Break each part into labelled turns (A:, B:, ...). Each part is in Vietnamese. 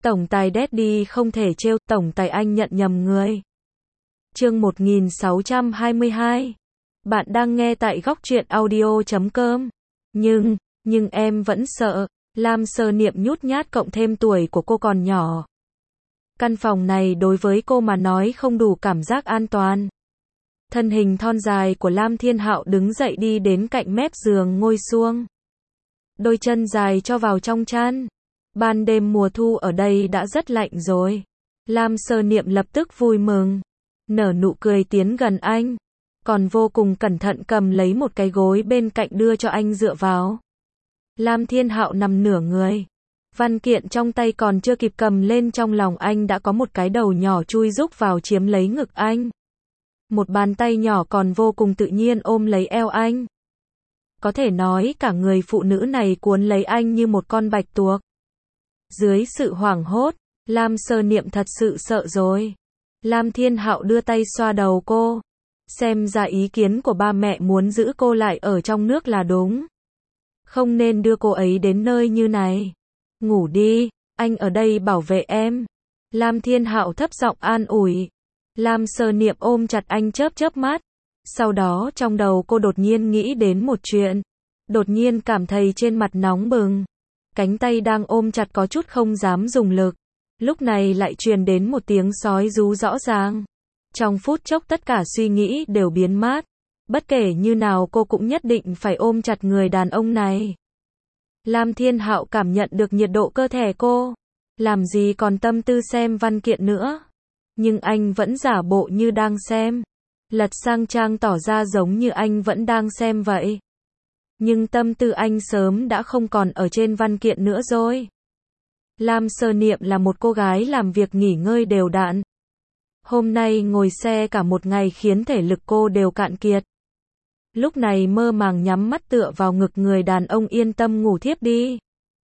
A: Tổng tài Daddy không thể trêu, tổng tài anh nhận nhầm người. Chương 1622. Bạn đang nghe tại góc truyện audio.com. Nhưng em vẫn sợ. Lam Sơ Niệm nhút nhát cộng thêm tuổi của cô còn nhỏ. Căn phòng này đối với cô mà nói không đủ cảm giác an toàn. Thân hình thon dài của Lam Thiên Hạo đứng dậy đi đến cạnh mép giường ngồi xuống. Đôi chân dài cho vào trong chăn. Ban đêm mùa thu ở đây đã rất lạnh rồi. Lam Sơ Niệm lập tức vui mừng. Nở nụ cười tiến gần anh. Còn vô cùng cẩn thận cầm lấy một cái gối bên cạnh đưa cho anh dựa vào. Lam Thiên Hạo nằm nửa người. Văn kiện trong tay còn chưa kịp cầm lên, trong lòng anh đã có một cái đầu nhỏ chui rúc vào chiếm lấy ngực anh. Một bàn tay nhỏ còn vô cùng tự nhiên ôm lấy eo anh. Có thể nói cả người phụ nữ này cuốn lấy anh như một con bạch tuộc. Dưới sự hoảng hốt, Lam Sơ Niệm thật sự sợ rồi. Lam Thiên Hạo đưa tay xoa đầu cô. Xem ra ý kiến của ba mẹ muốn giữ cô lại ở trong nước là đúng. Không nên đưa cô ấy đến nơi như này. Ngủ đi, anh ở đây bảo vệ em. Lam Thiên Hạo thấp giọng an ủi. Lam Sơ Niệm ôm chặt anh chớp chớp mắt. Sau đó trong đầu cô đột nhiên nghĩ đến một chuyện. Đột nhiên cảm thấy trên mặt nóng bừng. Cánh tay đang ôm chặt có chút không dám dùng lực. Lúc này lại truyền đến một tiếng sói rú rõ ràng. Trong phút chốc tất cả suy nghĩ đều biến mất. Bất kể như nào cô cũng nhất định phải ôm chặt người đàn ông này. Lam Thiên Hạo cảm nhận được nhiệt độ cơ thể cô. Làm gì còn tâm tư xem văn kiện nữa. Nhưng anh vẫn giả bộ như đang xem. Lật sang trang tỏ ra giống như anh vẫn đang xem vậy. Nhưng tâm tư anh sớm đã không còn ở trên văn kiện nữa rồi. Lam Sơ Niệm là một cô gái làm việc nghỉ ngơi đều đặn. Hôm nay ngồi xe cả một ngày khiến thể lực cô đều cạn kiệt. Lúc này mơ màng nhắm mắt tựa vào ngực người đàn ông yên tâm ngủ thiếp đi.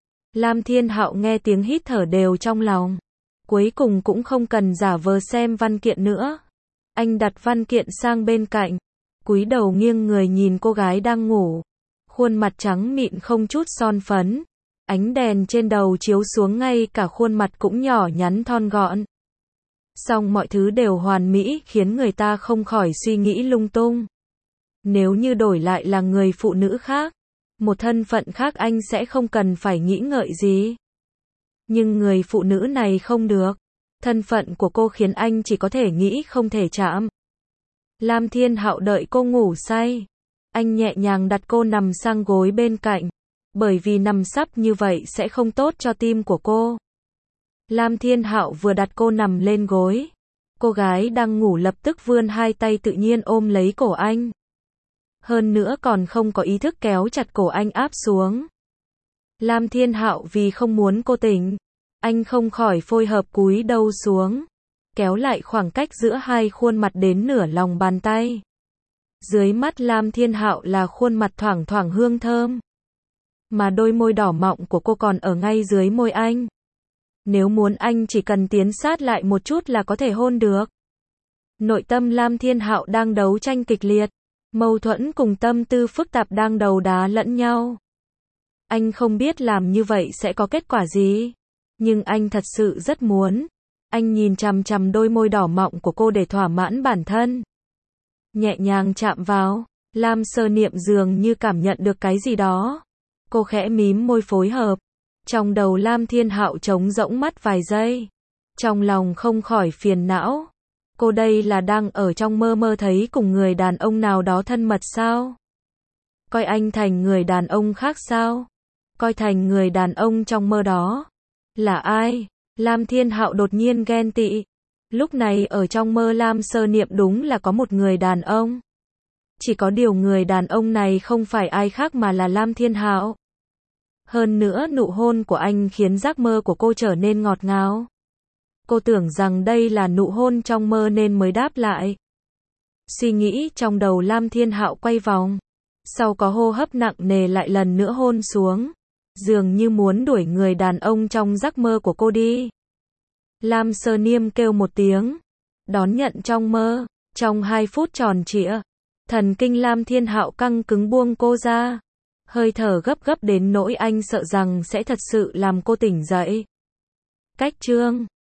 A: Lam Thiên Hạo nghe tiếng hít thở đều trong lòng. Cuối cùng cũng không cần giả vờ xem văn kiện nữa. Anh đặt văn kiện sang bên cạnh. Cúi đầu nghiêng người nhìn cô gái đang ngủ. Khuôn mặt trắng mịn không chút son phấn. Ánh đèn trên đầu chiếu xuống ngay cả khuôn mặt cũng nhỏ nhắn thon gọn. Song mọi thứ đều hoàn mỹ khiến người ta không khỏi suy nghĩ lung tung. Nếu như đổi lại là người phụ nữ khác, một thân phận khác anh sẽ không cần phải nghĩ ngợi gì. Nhưng người phụ nữ này không được. Thân phận của cô khiến anh chỉ có thể nghĩ không thể chạm. Lam Thiên Hạo đợi cô ngủ say. Anh nhẹ nhàng đặt cô nằm sang gối bên cạnh. Bởi vì nằm sấp như vậy sẽ không tốt cho tim của cô. Lam Thiên Hạo vừa đặt cô nằm lên gối. Cô gái đang ngủ lập tức vươn hai tay tự nhiên ôm lấy cổ anh. Hơn nữa còn không có ý thức kéo chặt cổ anh áp xuống. Lam Thiên Hạo vì không muốn cô tỉnh. Anh không khỏi phối hợp cúi đầu xuống. Kéo lại khoảng cách giữa hai khuôn mặt đến nửa lòng bàn tay. Dưới mắt Lam Thiên Hạo là khuôn mặt thoảng thoảng hương thơm. Mà đôi môi đỏ mọng của cô còn ở ngay dưới môi anh. Nếu muốn anh chỉ cần tiến sát lại một chút là có thể hôn được. Nội tâm Lam Thiên Hạo đang đấu tranh kịch liệt. Mâu thuẫn cùng tâm tư phức tạp đang đấu đá lẫn nhau. Anh không biết làm như vậy sẽ có kết quả gì. Nhưng anh thật sự rất muốn. Anh nhìn chằm chằm đôi môi đỏ mọng của cô để thỏa mãn bản thân. Nhẹ nhàng chạm vào. Lam Sơ Niệm dường như cảm nhận được cái gì đó. Cô khẽ mím môi phối hợp. Trong đầu Lam Thiên Hạo trống rỗng mắt vài giây. Trong lòng không khỏi phiền não. Cô đây là đang ở trong mơ mơ thấy cùng người đàn ông nào đó thân mật sao? Coi anh thành người đàn ông khác sao? Coi thành người đàn ông trong mơ đó. Là ai? Lam Thiên Hạo đột nhiên ghen tị. Lúc này ở trong mơ Lam Sơ Niệm đúng là có một người đàn ông. Chỉ có điều người đàn ông này không phải ai khác mà là Lam Thiên Hạo. Hơn nữa nụ hôn của anh khiến giấc mơ của cô trở nên ngọt ngào. Cô tưởng rằng đây là nụ hôn trong mơ nên mới đáp lại. Suy nghĩ trong đầu Lam Thiên Hạo quay vòng. Sau có hô hấp nặng nề lại lần nữa hôn xuống. Dường như muốn đuổi người đàn ông trong giấc mơ của cô đi. Lam Sơ Niệm kêu một tiếng. Đón nhận trong mơ. Trong 2 phút tròn trịa. Thần kinh Lam Thiên Hạo căng cứng buông cô ra. Hơi thở gấp gấp đến nỗi anh sợ rằng sẽ thật sự làm cô tỉnh dậy. Cách chương